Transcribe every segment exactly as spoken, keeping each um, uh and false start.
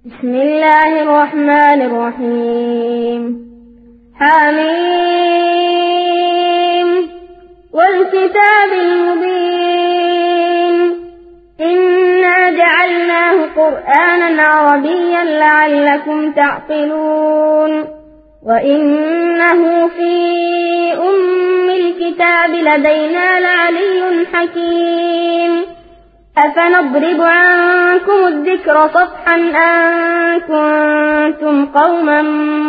بسم الله الرحمن الرحيم حميم والكتاب المبين إنا جعلناه قرآنا عربيا لعلكم تعقلون وإنه في أم الكتاب لدينا لعلي حكيم أفنضرب عنكم الذكر صفحا أن كنتم قوما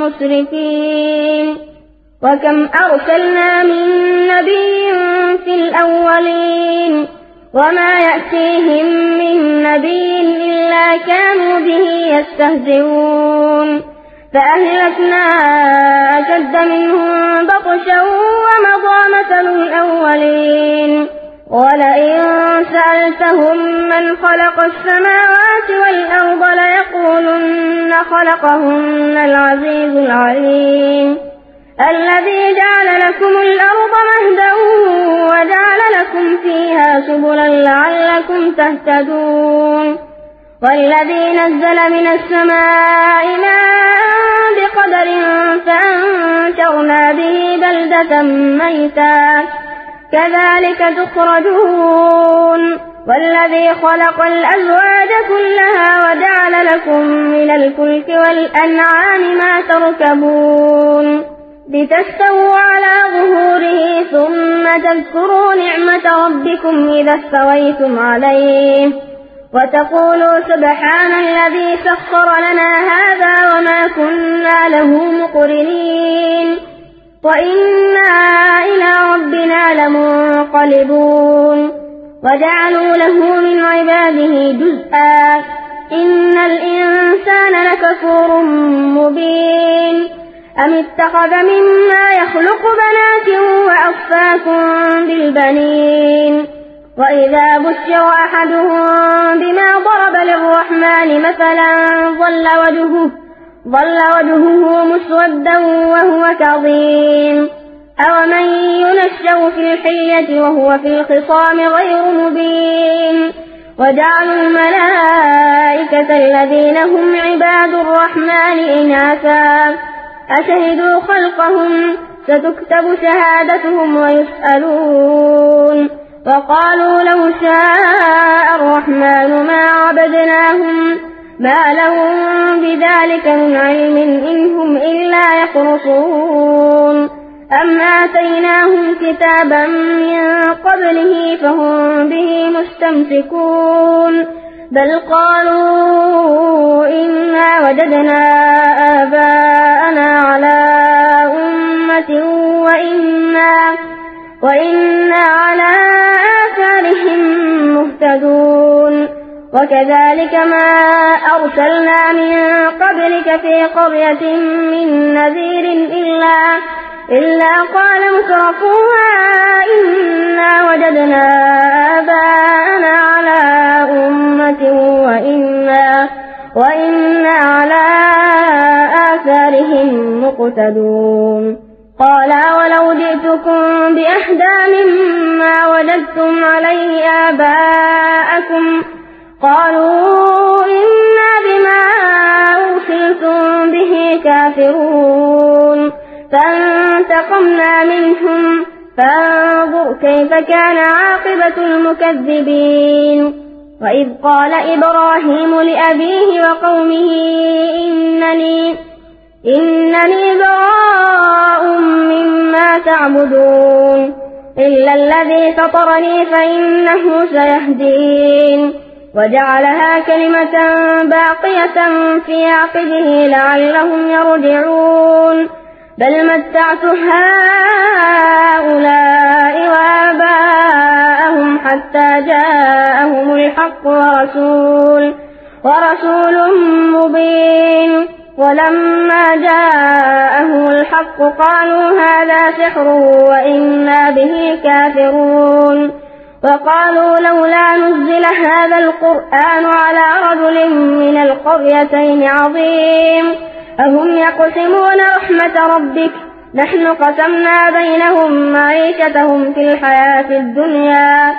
مسرفين وكم أرسلنا من نبي في الأولين وما يأتيهم من نبي إلا كانوا به يستهزئون فأهلكنا أشد منهم بطشا ومضى مثل الأولين ولئن سألتهم من خلق السماوات والأرض ليقولن خلقهن العزيز العليم الذي جعل لكم الأرض مهدا وجعل لكم فيها سبلا لعلكم تهتدون والذي نزل من السماء ماء بقدر فأنشرنا به بلدة ميتا كذلك تخرجون والذي خلق الأزواج كلها وجعل لكم من الفلك والأنعام ما تركبون لتستووا على ظهوره ثم تذكروا نعمة ربكم إذا استويتم عليه وتقولوا سبحان الذي سخر لنا هذا وما كنا له مقرنين وإنا إلى ربنا لمنقلبون وجعلوا له من عباده جزءا إن الإنسان لكفور مبين أم اتخذ مما يخلق بنات وأصفاكم بالبنين وإذا بشر أحدهم بما ضرب للرحمن مثلا ظل وجهه ظل وجهه مسودا وهو كظيم أومن ينشأ في الحية وهو في الخصام غير مبين وجعلوا الملائكة الذين هم عباد الرحمن إناثا أشهدوا خلقهم ستكتب شهادتهم ويسألون وقالوا لو شاء الرحمن ما عبدناهم ما لهم بذلك من علم إن هم إلا يخرصون أم آتيناهم كتابا من قبله فهم به مستمسكون بل قالوا إنا وجدنا آباءنا على أمة وإنا, وإنا على آثارهم مهتدون وكذلك ما أرسلنا من قبلك في قرية من نذير إلا, إلا قال مترفوها إنا وجدنا آباءنا على أمة وإنا, وإنا على آثارهم مقتدون قال ولو جئتكم بأهدى مما وجدتم عليه آباءكم قالوا إنا بما أرسلتم به كافرون فانتقمنا منهم فانظر كيف كان عاقبة المكذبين وإذ قال إبراهيم لأبيه وقومه إنني, إنني براء مما تعبدون إلا الذي فطرني فإنه سيهدين وجعلها كلمة باقية في عقبه لعلهم يرجعون بل متعت هؤلاء وآباءهم حتى جاءهم الحق ورسول, ورسول مبين ولما جاءهم الحق قالوا هذا سحر وإنا به كافرون وقالوا لولا نزل هذا القرآن على رجل من القريتين عظيم أهم يقسمون رحمة ربك نحن قسمنا بينهم معيشتهم في الحياة الدنيا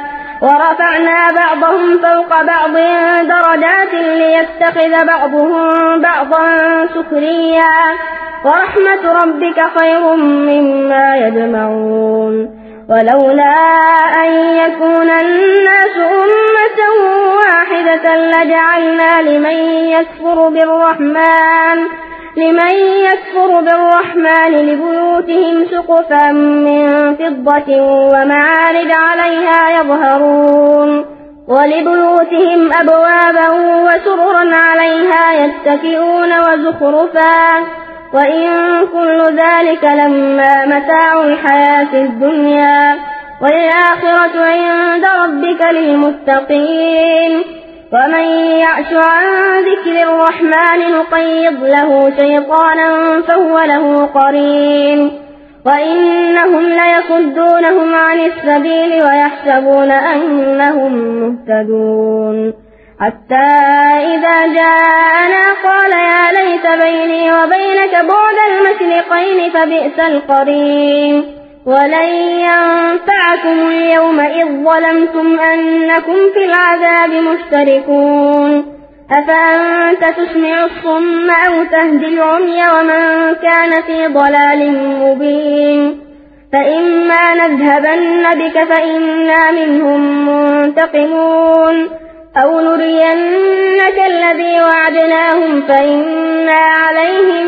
ورفعنا بعضهم فوق بعض درجات ليتخذ بعضهم بعضا سخريا ورحمة ربك خير مما يجمعون ولولا أن يكون الناس أمة واحدة لجعلنا لمن يكفر بالرحمن لمن يكفر بالرحمن لبيوتهم سقفا من فضة ومعارج عليها يظهرون ولبيوتهم أبوابا وسررا عليها يتكئون وزخرفا وإن كل ذلك لما متاع الحياة الدنيا والآخرة عند ربك للمتقين ومن يعش عن ذكر الرحمن نقيض له شيطانا فهو له قرين وإنهم ليصدونهم عن السبيل ويحسبون أنهم مهتدون حتى إذا جاءنا قال يا ليت بيني وبينك بعد المشرقين فبئس القرين ولن ينفعكم اليوم إذ ظلمتم أنكم في العذاب مشتركون أفأنت تسمع الصم أو تهدي العمي ومن كان في ضلال مبين فإما نذهبن بك فإنا منهم منتقمون أو نرينك الذي وعدناهم فإنا عليهم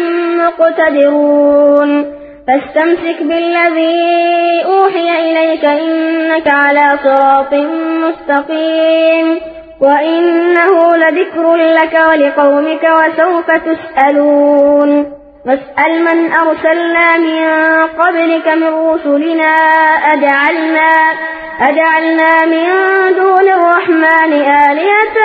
مقتدرون فاستمسك بالذي أوحي إليك إنك على صراط مستقيم وإنه لذكر لك ولقومك وسوف تسألون واسأل من أرسلنا من قبلك من رسلنا أجعلنا, أجعلنا من دون الرحمن آلهة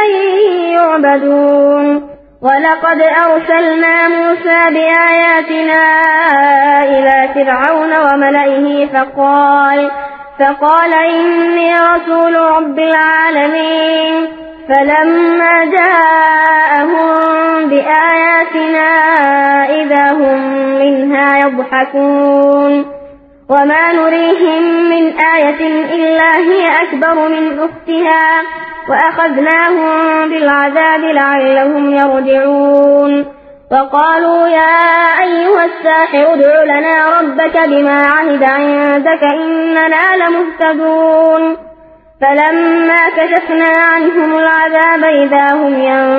يعبدون ولقد أرسلنا موسى بآياتنا إلى فرعون وملئه فقال, فقال إني رسول رب العالمين فلما جاءهم بآياتنا إذا هم منها يضحكون وما نريهم من آية إلا هي أكبر من أختها وأخذناهم بالعذاب لعلهم يرجعون وقالوا يا أيها الساحر ادع لنا ربك بما عهد عندك إننا لمهتدون فلما كشفنا عنهم العذاب إذا هم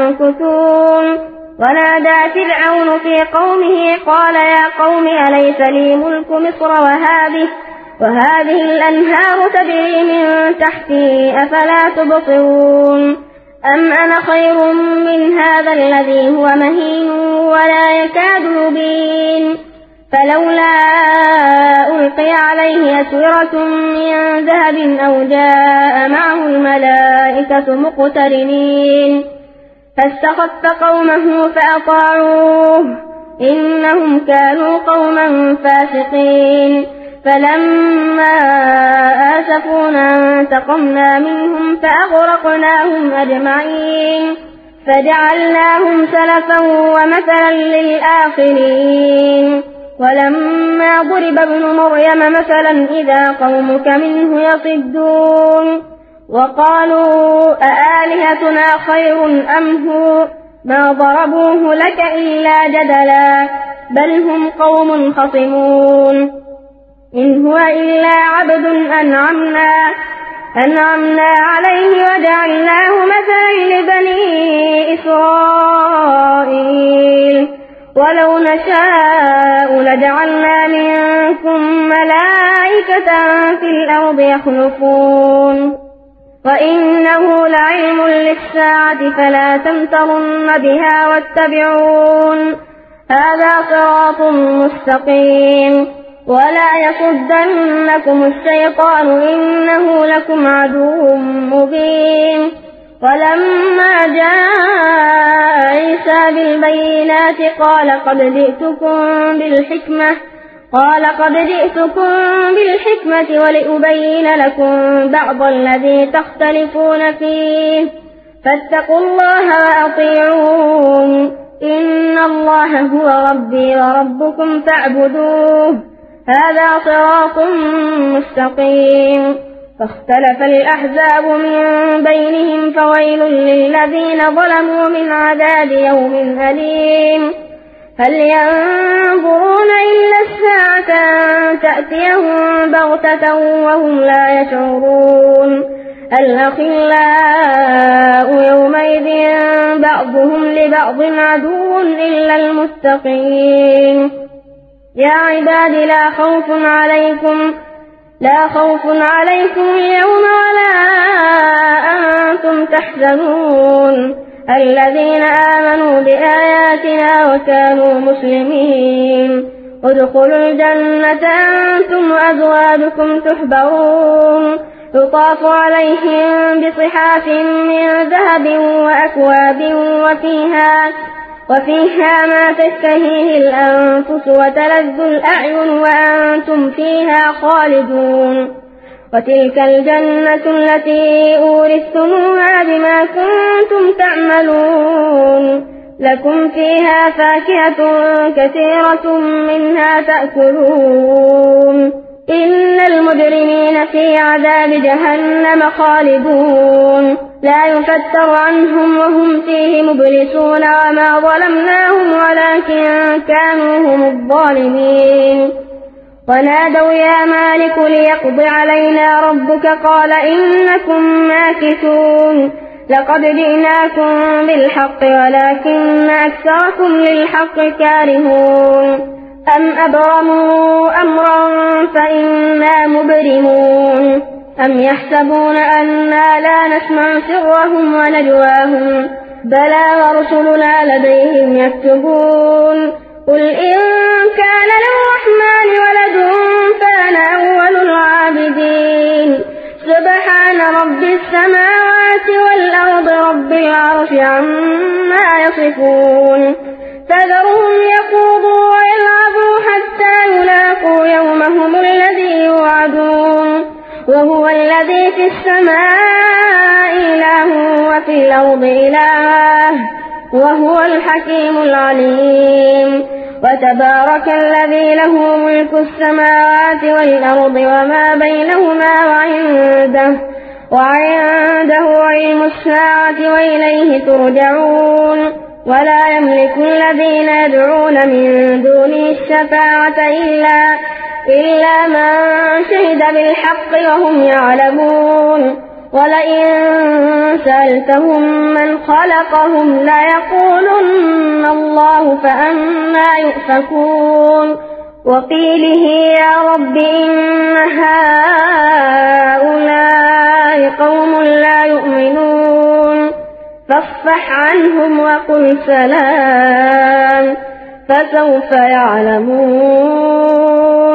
ينكثون ونادى فرعون في قومه قال يا قوم أليس لي ملك مصر وهذه, وهذه الأنهار تجري من تحتي أفلا تبصرون أم أنا خير من هذا الذي هو مهين ولا يكاد يبين فلولا ألقي عليه أسورة من ذهب أو جاء معه الملائكة مقترنين فاستخف قومه فأطاعوه إنهم كانوا قوما فاسقين فلما آسفونا انتقمنا منهم فأغرقناهم أجمعين فجعلناهم سلفا ومثلا للآخرين ولما ضرب ابن مريم مثلا إذا قومك منه يصدون وقالوا أآلهتنا خير أم هو ما ضربوه لك إلا جدلا بل هم قوم خصمون إن هو إلا عبد أنعمنا, أنعمنا عليه وجعلناه مثلا لبني إسرائيل ولو نشاء لجعلنا منكم ملائكة في الأرض يخلفون وإنه لعلم للساعة فلا تمترن بها واتبعون هذا صراط مستقيم ولا يصدنكم الشيطان إنه لكم عدو مبين ولما جاء عيسى بالبينات قال قد جئتكم بالحكمة قال قد جئتكم بالحكمة ولأبين لكم بعض الذي تختلفون فيه فاتقوا الله وأطيعون إن الله هو ربي وربكم فاعبدوه هذا صراط مستقيم فاختلف الأحزاب من بينهم فويل للذين ظلموا من عذاب يوم أليم هل ينظرون إلا الساعة أن تأتيهم بغتة وهم لا يشعرون الأخلاء يومئذ بعضهم لبعض عدو إلا المتقين يا عباد لا خوف عليكم لا خوف عليكم اليوم ولا أنتم تحزنون الذين آمنوا بآياتنا وكانوا مسلمين ادخلوا الجنة أنتم وأزواجكم تحبرون يطاف عليهم بصحاف من ذهب وأكواب وفيها وفيها ما تشتهيه الأنفس وتلذ الأعين وأنتم فيها خالدون وتلك الجنة التي أورثتموها بما كنتم تعملون لكم فيها فاكهة كثيرة منها تأكلون إن المجرمين في عذاب جهنم خالدون لا يفتر عنهم وهم فيه مبلسون وما ظلمناهم ولكن كانوا هم الظالمين ونادوا يا مالك ليقض علينا ربك قال إنكم ماكثون لقد جئناكم بالحق ولكن أكثركم للحق كارهون أم أبرموا أمرا فإنا مبرمون أم يحسبون أنا لا نسمع سرهم ونجواهم بلى ورسلنا لديهم يكتبون قل إن كان للرحمن ولد فأنا أول العابدين سبحان رب السماوات والأرض رب العرش عما يصفون فذرهم يخوضوا ويلعبوا حتى يلاقوا يومهم الذي يوعدون وهو الذي في السماء إله وفي الأرض إله وهو الحكيم العليم وتبارك الذي له ملك السماوات والأرض وما بينهما وعنده وعنده علم الساعة وإليه ترجعون ولا يملك الذين يدعون من دونه الشفاعة إلا, إلا من شهد بالحق وهم يعلمون ولئن سألتهم من خلقهم ليقولن الله فأنى يؤفكون وقيله يا رب إن هؤلاء قوم لا يؤمنون فاصفح عنهم وقل سلام فسوف يعلمون.